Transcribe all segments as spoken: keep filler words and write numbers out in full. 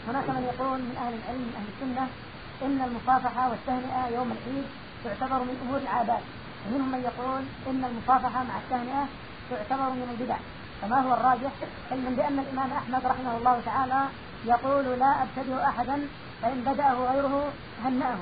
هناك من يقول من أهل العلم من أهل السنة إن المصافحة والتهنئة يوم العيد تعتبر من أمور العادات، ومنهم من يقول إن المصافحة مع التهنئة تعتبر من البدع. فما هو الراجح؟ علما بأن الإمام أحمد رحمه الله تعالى يقول لا أبتدئ أحدا فإن بدأه غيره هنأه.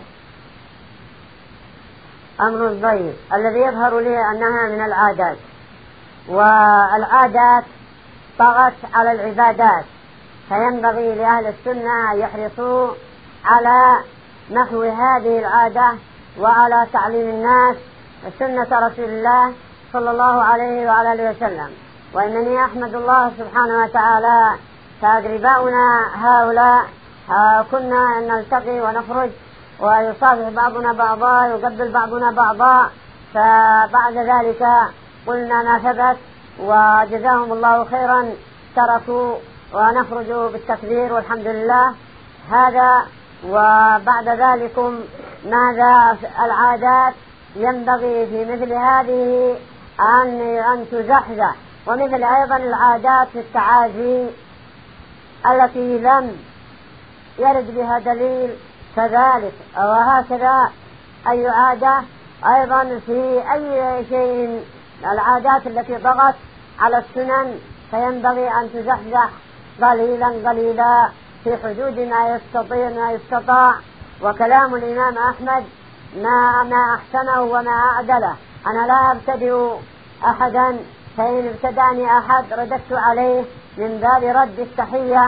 أمر ضيق الذي يظهر لي أنها من العادات، والعادات طغت على العبادات، فينبغي لأهل السنة أن يحرصوا على محو هذه العادة وعلى تعليم الناس سنة رسول الله صلى الله عليه وعلى آله وسلم. وإنني أحمد الله سبحانه وتعالى فأقرباؤنا هؤلاء كنا نلتقي ونخرج ويصافح بعضنا بعضا يقبل بعضنا بعضا، فبعد ذلك قلنا ما ثبت وجزاهم الله خيرا تركوا ونخرج بالتكبير والحمد لله هذا. وبعد ذلكم ماذا العادات ينبغي في مثل هذه أن أن تزحزح، ومثل أيضا العادات في التعازي التي لم يرد بها دليل كذلك، وهكذا أي عادة أيضا في أي شيء العادات التي ضغط على السنن فينبغي أن تزحزح قليلا قليلا في حدود ما يستطيع ما يستطاع. وكلام الإمام أحمد ما ما أحسنه وما أعدله. أنا لا أبتدئ أحدا فإن ابتدأني أحد رددت عليه من باب رد التحية.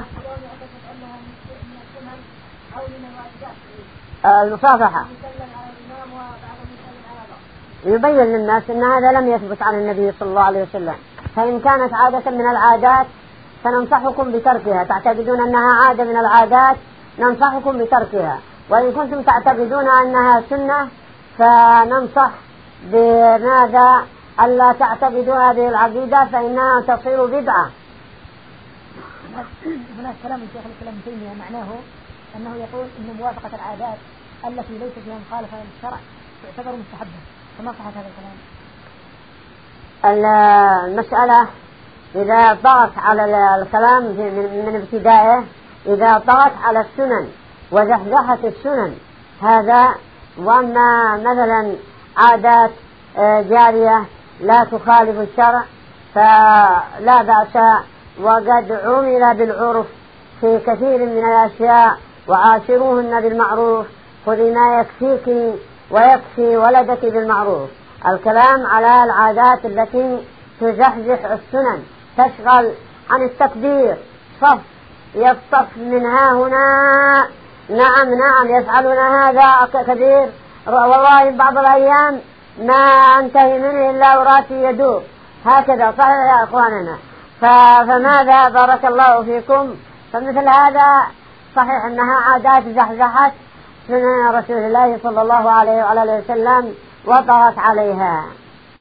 المصافحة يبين للناس أن هذا لم يثبت عن النبي صلى الله عليه وسلم، فإن كانت عادة من العادات فننصحكم بتركها، تعتقدون أنها عادة من العادات ننصحكم بتركها، وإن كنتم تعتقدون أنها سنة فننصح بماذا ألا تعتقدوا هذه العقيدة فإنها تصير بدعة. هناك كلام الشيخ الإسلام ابن تيمية معناه أنه يقول أن موافقة العادات التي ليس فيها مخالفة للشرع تعتبر مستحبة، فما صحة هذا الكلام؟ المسألة إذا طغت على الكلام من ابتدائه، إذا طغت على السنن وزحزحت السنن هذا، وأما مثلا عادات جارية لا تخالف الشرع فلا بأس، وقد عمل بالعرف في كثير من الأشياء وعاشروهن بالمعروف، خذي ما يكفيك ويكفي ولدك بالمعروف. الكلام على العادات التي تزحزح السنن تشغل عن التكبير، صف يصطف منها هنا، نعم نعم يفعلون هذا كثير، والله بعض الأيام ما أنتهي منه إلا وراسي يدور هكذا، صحيح يا أخواننا؟ فماذا بارك الله فيكم؟ فمثل هذا صحيح أنها عادات زحزحت سنن رسول الله صلى الله عليه وعلى آله وسلم وطغت عليها.